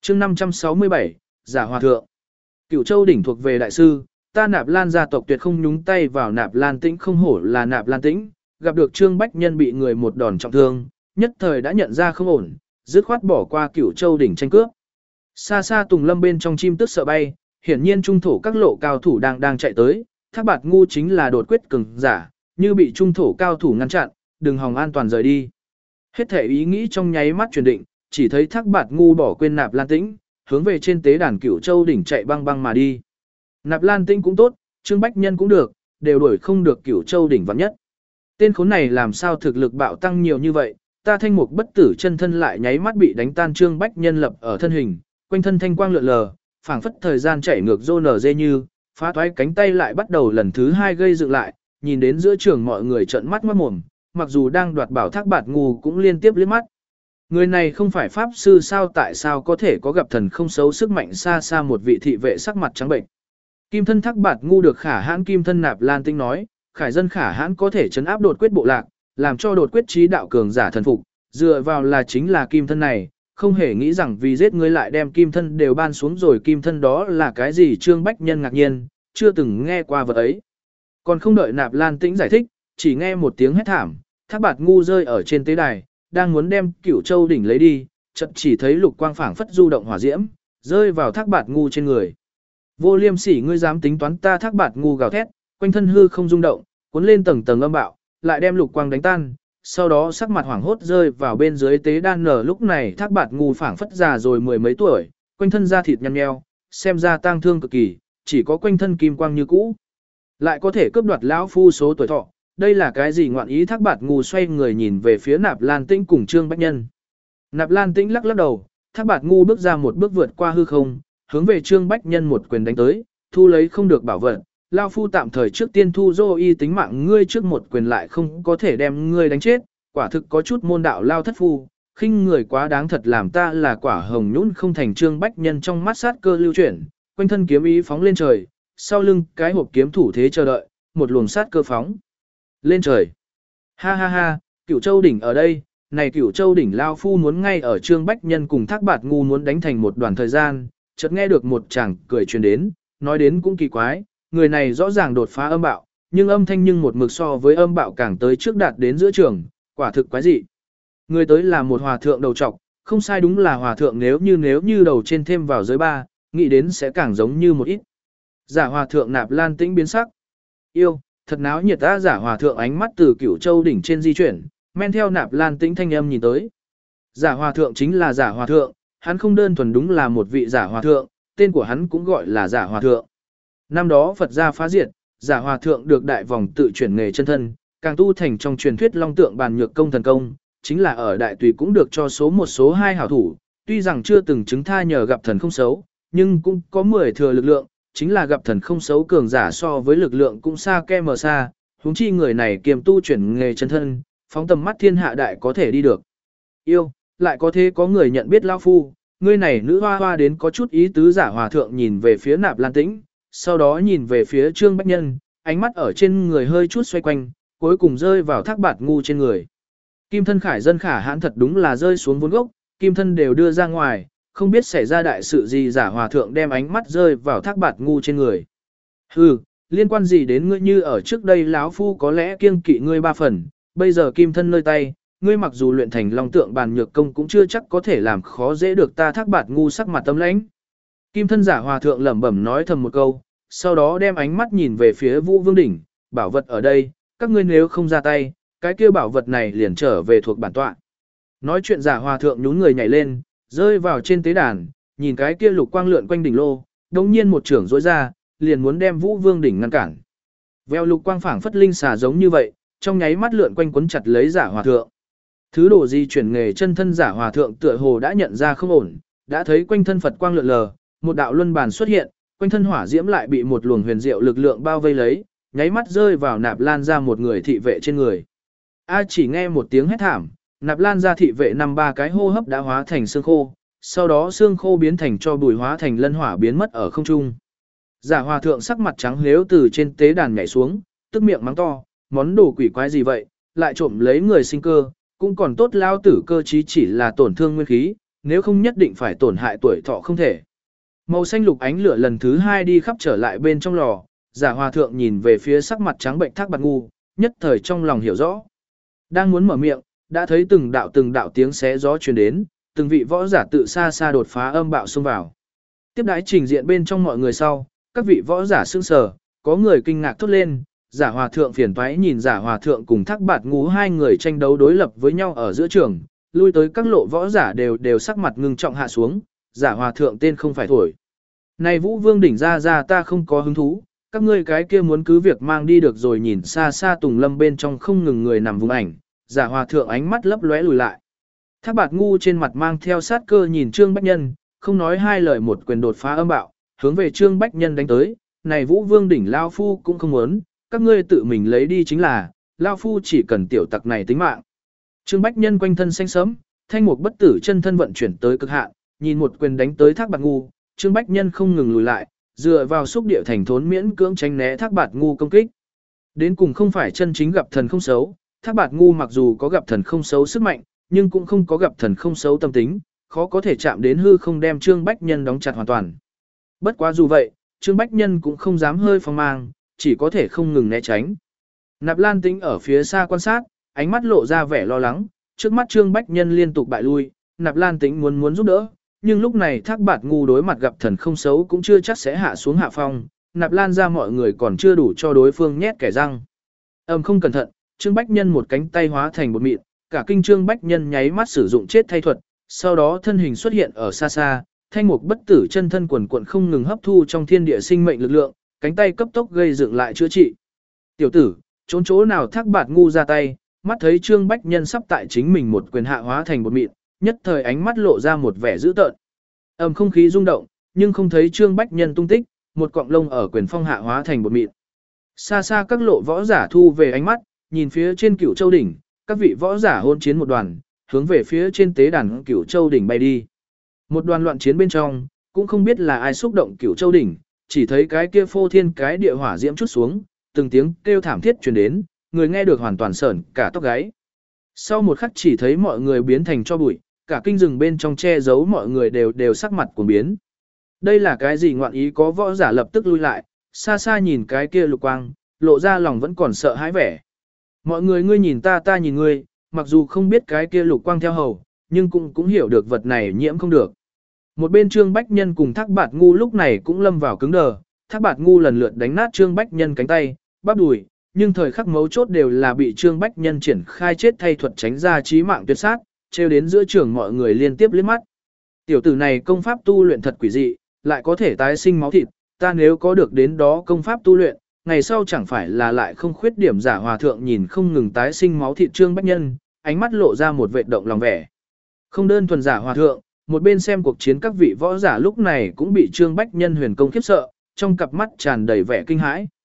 chương 567, giả hòa thượng. Cửu Châu đỉnh thuộc về đại sư, ta Nạp Lan gia tộc tuyệt không nhúng tay vào Nạp Lan Tĩnh, không hổ là Nạp Lan Tĩnh, gặp được Trương Bách Nhân bị người một đòn trọng thương, nhất thời đã nhận ra không ổn, dứt khoát bỏ qua Cửu Châu đỉnh tranh cướp. Xa xa Tùng Lâm bên trong chim tức sợ bay, hiển nhiên trung thổ các lộ cao thủ đang chạy tới, Thác Bạt Ngu chính là đột quyết cường giả, như bị trung thổ cao thủ ngăn chặn, đừng hòng an toàn rời đi. Hết thể ý nghĩ trong nháy mắt chuyển định, chỉ thấy Thác Bạt Ngu bỏ quên Nạp Lan Tĩnh, hướng về trên tế đàn Cửu Châu đỉnh chạy băng băng mà đi. Nạp Lan Tĩnh cũng tốt, Trương Bách Nhân cũng được, đều đuổi không được Cửu Châu đỉnh vạn nhất. Tên khốn này làm sao thực lực bạo tăng nhiều như vậy, ta Thanh Mục bất tử chân thân lại nháy mắt bị đánh tan. Trương Bách Nhân lập ở thân hình, quanh thân thanh quang lượn lờ, phảng phất thời gian chảy ngược rô nở dê như, phá toái cánh tay lại bắt đầu lần thứ 2 gây dựng lại, nhìn đến giữa trường mọi người trợn mắt ngoát mồm, mặc dù đang đoạt bảo Thác Bạt Ngu cũng liên tiếp liếc mắt. Người này không phải pháp sư sao, tại sao có thể có gặp thần không xấu sức mạnh? Xa xa một vị thị vệ sắc mặt trắng bệnh. Kim thân Thác Bạt Ngu được Khả Hãn kim thân Nạp Lan Tĩnh nói, khải dân Khả Hãn có thể trấn áp đột quyết bộ lạc, làm cho đột quyết trí đạo cường giả thần phục, dựa vào là chính là kim thân này, không hề nghĩ rằng vì giết ngươi lại đem kim thân đều ban xuống rồi. Kim thân đó là cái gì? Trương Bách Nhân ngạc nhiên, chưa từng nghe qua vật ấy. Còn không đợi Nạp Lan Tĩnh giải thích, chỉ nghe một tiếng hét thảm, Thác Bạt Ngu rơi ở trên tế đài, đang muốn đem Cửu Châu đỉnh lấy đi, chợt chỉ thấy lục quang phảng phất du động hỏa diễm, rơi vào Thác Bạt Ngu trên người. Vô liêm sỉ, ngươi dám tính toán ta? Thác Bạt Ngu gào thét, quanh thân hư không rung động, cuốn lên tầng tầng âm bạo, lại đem lục quang đánh tan, sau đó sắc mặt hoảng hốt rơi vào bên dưới tế đan. Lúc này Thác Bạt Ngu phảng phất già rồi mười mấy tuổi, quanh thân da thịt nhăn nheo, xem ra tang thương cực kỳ, chỉ có quanh thân kim quang như cũ, lại có thể cướp đoạt lão phu số tuổi thọ. Đây là cái gì ngoạn ý? Thác Bạt Ngu xoay người nhìn về phía Nạp Lan Tĩnh cùng Trương Bách Nhân. Nạp Lan Tĩnh lắc lắc đầu, Thác Bạt Ngu bước ra một bước vượt qua hư không, hướng về Trương Bách Nhân một quyền đánh tới, thu lấy không được bảo vật, lão phu tạm thời trước tiên thu dô y tính mạng ngươi, trước một quyền lại không có thể đem ngươi đánh chết, quả thực có chút môn đạo lao thất phu, khinh người quá đáng, thật làm ta là quả hồng nhũn không thành. Trương Bách Nhân trong mắt sát cơ lưu chuyển, quanh thân kiếm ý phóng lên trời, sau lưng cái hộp kiếm thủ thế chờ đợi, một luồng sát cơ phóng lên trời. Ha ha ha, Cửu Châu đỉnh ở đây, này Cửu Châu đỉnh lao phu muốn ngay ở. Trương Bách Nhân cùng Thác Bạt Ngu muốn đánh thành một đoàn thời gian, chợt nghe được một chàng cười truyền đến, nói đến cũng kỳ quái, người này rõ ràng đột phá âm bạo, nhưng âm thanh nhưng một mực so với âm bạo càng tới trước, đạt đến giữa trường, quả thực quái dị. Người tới là một hòa thượng đầu trọc, không sai, đúng là hòa thượng, nếu như đầu trên thêm vào giới ba, nghĩ đến sẽ càng giống như một ít. Giả hòa thượng. Nạp Lan Tĩnh biến sắc. Yêu, thật náo nhiệt ta. Giả hòa thượng ánh mắt từ Cửu Châu đỉnh trên di chuyển, men theo Nạp Lan Tĩnh thanh âm nhìn tới. Giả hòa thượng chính là giả hòa thượng, hắn không đơn thuần đúng là một vị giả hòa thượng, tên của hắn cũng gọi là giả hòa thượng. Năm đó Phật gia phá diệt, giả hòa thượng được đại vòng tự chuyển nghề chân thân, càng tu thành trong truyền thuyết long tượng bàn nhược công thần công, chính là ở đại tùy cũng được cho số 1 số 2 hảo thủ, tuy rằng chưa từng chứng tha nhờ gặp thần không xấu, nhưng cũng có 10 thừa lực lượng, chính là gặp thần không xấu cường giả so với lực lượng cũng xa ke mờ xa, huống chi người này kiềm tu chuyển nghề chân thân, phóng tầm mắt thiên hạ đại có thể đi được. Yêu, lại có thế có người nhận biết lão phu, ngươi này nữ hoa hoa đến có chút ý tứ. Giả hòa thượng nhìn về phía Nạp Lan Tĩnh, sau đó nhìn về phía Trương Bách Nhân, ánh mắt ở trên người hơi chút xoay quanh, cuối cùng rơi vào Thác Bạt Ngu trên người. Kim thân khải dân Khả Hãn thật đúng là rơi xuống vốn gốc, kim thân đều đưa ra ngoài, không biết xảy ra đại sự gì. Giả hòa thượng đem ánh mắt rơi vào Thác Bạt Ngu trên người. Hừ, liên quan gì đến ngươi? Như ở trước đây lão phu có lẽ kiêng kỵ ngươi 3 phần, bây giờ kim thân nơi tay, ngươi mặc dù luyện thành long tượng bàn nhược công cũng chưa chắc có thể làm khó dễ được ta. Thác Bạt Ngu sắc mặt tâm lãnh. Kim thân giả hòa thượng lẩm bẩm nói thầm một câu, sau đó đem ánh mắt nhìn về phía Vũ Vương đỉnh, bảo vật ở đây, các ngươi nếu không ra tay, cái kia bảo vật này liền trở về thuộc bản tọa. Nói chuyện giả hòa thượng nhún người nhảy lên, rơi vào trên tế đàn, nhìn cái kia lục quang lượn quanh đỉnh lô, đống nhiên một trưởng rỗi ra, liền muốn đem Vũ Vương đỉnh ngăn cản. Veo lục quang phảng phất linh xà giống như vậy, trong nháy mắt lượn quanh quấn chặt lấy giả hòa thượng. Thứ đồ di chuyển nghề chân thân giả hòa thượng tựa hồ đã nhận ra không ổn, đã thấy quanh thân Phật quang lượn lờ, một đạo luân bàn xuất hiện, quanh thân hỏa diễm lại bị một luồng huyền diệu lực lượng bao vây lấy, nháy mắt rơi vào Nạp Lan ra một người thị vệ trên người. Chỉ nghe một tiếng hét thảm, Nạp Lan ra thị vệ 5-3 cái hô hấp đã hóa thành xương khô, sau đó xương khô biến thành cho bùi hóa thành lân hỏa biến mất ở không trung. Giả hòa thượng sắc mặt trắng lếu từ trên tế đàn nhảy xuống, tức miệng mắng to, món đồ quỷ quái gì vậy, lại trộm lấy người sinh cơ, cũng còn tốt lao tử cơ chí chỉ là tổn thương nguyên khí, nếu không nhất định phải tổn hại tuổi thọ không thể. Màu xanh lục ánh lửa lần thứ 2 đi khắp trở lại bên trong lò, Giả Hòa thượng nhìn về phía sắc mặt trắng bệnh Thác Bạt Ngu, nhất thời trong lòng hiểu rõ. Đang muốn mở miệng, đã thấy từng đạo tiếng xé gió truyền đến, từng vị võ giả tự xa xa đột phá âm bạo xông vào. Tiếp đái trình diện bên trong mọi người sau, các vị võ giả sững sờ, có người kinh ngạc thốt lên, Giả Hòa thượng phiền toái nhìn Giả Hòa thượng cùng Thác Bạt Ngu hai người tranh đấu đối lập với nhau ở giữa trường, lui tới các lộ võ giả đều sắc mặt ngưng trọng hạ xuống, Giả Hòa thượng tên không phải thổi. Này Vũ Vương đỉnh ra ta không có hứng thú, các ngươi cái kia muốn cứ việc mang đi được rồi. Nhìn xa xa Tùng Lâm bên trong không ngừng người nằm vùng ảnh, Giả Hòa thượng ánh mắt lấp lóe lùi lại. Thác Bạt Ngu trên mặt mang theo sát cơ nhìn Trương Bách Nhân, không nói hai lời một quyền đột phá âm bạo, hướng về Trương Bách Nhân đánh tới. Này Vũ Vương đỉnh lao phu cũng không muốn, các ngươi tự mình lấy đi chính là, lao phu chỉ cần tiểu tặc này tính mạng. Trương Bách Nhân quanh thân xanh sẫm, thanh mục bất tử chân thân vận chuyển tới cực hạn, nhìn một quyền đánh tới Thác Bạt Ngu, Trương Bách Nhân không ngừng lùi lại, dựa vào xúc địa thành thốn miễn cưỡng tránh né Thác Bạt Ngu công kích. Đến cùng không phải chân chính gặp thần không xấu, Thác Bạt Ngu mặc dù có gặp thần không xấu sức mạnh, nhưng cũng không có gặp thần không xấu tâm tính, khó có thể chạm đến hư không đem Trương Bách Nhân đóng chặt hoàn toàn. Bất quá dù vậy, Trương Bách Nhân cũng không dám hơi phong mang, chỉ có thể không ngừng né tránh. Nạp Lan Tĩnh ở phía xa quan sát, ánh mắt lộ ra vẻ lo lắng, trước mắt Trương Bách Nhân liên tục bại lui, Nạp Lan Tĩnh muốn giúp đỡ, nhưng lúc này Thác Bạt Ngu đối mặt gặp thần không xấu cũng chưa chắc sẽ hạ xuống hạ phong, Nạp Lan ra mọi người còn chưa đủ cho đối phương nhét kẻ răng. Không cẩn thận, Trương Bách Nhân một cánh tay hóa thành bột mịn, cả kinh Trương Bách Nhân nháy mắt sử dụng chết thay thuật, sau đó thân hình xuất hiện ở xa xa, thanh mục bất tử chân thân quần quần không ngừng hấp thu trong thiên địa sinh mệnh lực lượng, cánh tay cấp tốc gây dựng lại chữa trị. Tiểu tử, trốn chỗ nào? Thác Bạt Ngu ra tay, mắt thấy Trương Bách Nhân sắp tại chính mình một quyền hạ hóa thành bột mịn, nhất thời ánh mắt lộ ra một vẻ dữ tợn. Không khí rung động, nhưng không thấy Trương Bách Nhân tung tích, một cọng lông ở quyền phong hạ hóa thành bột mịn. Xa xa các lộ võ giả thu về ánh mắt, nhìn phía trên Cửu Châu đỉnh, các vị võ giả hôn chiến một đoàn, hướng về phía trên tế đàn Cửu Châu đỉnh bay đi. Một đoàn loạn chiến bên trong, cũng không biết là ai xúc động Cửu Châu đỉnh, chỉ thấy cái kia phô thiên cái địa hỏa diễm chút xuống, từng tiếng kêu thảm thiết truyền đến, người nghe được hoàn toàn sởn cả tóc gáy. Sau một khắc chỉ thấy mọi người biến thành tro bụi, cả kinh rừng bên trong che giấu mọi người đều sắc mặt cuồng biến. Đây là cái gì ngoạn ý? Có võ giả lập tức lui lại, xa xa nhìn cái kia lục quang, lộ ra lòng vẫn còn sợ hãi vẻ. Mọi người ngươi nhìn ta ta nhìn ngươi, mặc dù không biết cái kia lục quang theo hầu, nhưng cũng hiểu được vật này nhiễm không được. Một bên Trương Bách Nhân cùng Thác Bạt Ngu lúc này cũng lâm vào cứng đờ, Thác Bạt Ngu lần lượt đánh nát Trương Bách Nhân cánh tay, bắp đùi, nhưng thời khắc mấu chốt đều là bị Trương Bách Nhân triển khai chết thay thuật tránh ra chí mạng tuyệt sát, treo đến giữa trường mọi người liên tiếp liếc mắt. Tiểu tử này công pháp tu luyện thật quỷ dị, lại có thể tái sinh máu thịt, ta nếu có được đến đó công pháp tu luyện, ngày sau chẳng phải là lại không khuyết điểm. Giả Hòa thượng nhìn không ngừng tái sinh máu thịt Trương Bách Nhân, ánh mắt lộ ra một vệt động lòng vẻ. Không đơn thuần Giả Hòa thượng, một bên xem cuộc chiến các vị võ giả lúc này cũng bị Trương Bách Nhân huyền công khiếp sợ, trong cặp mắt tràn đầy vẻ kinh hãi.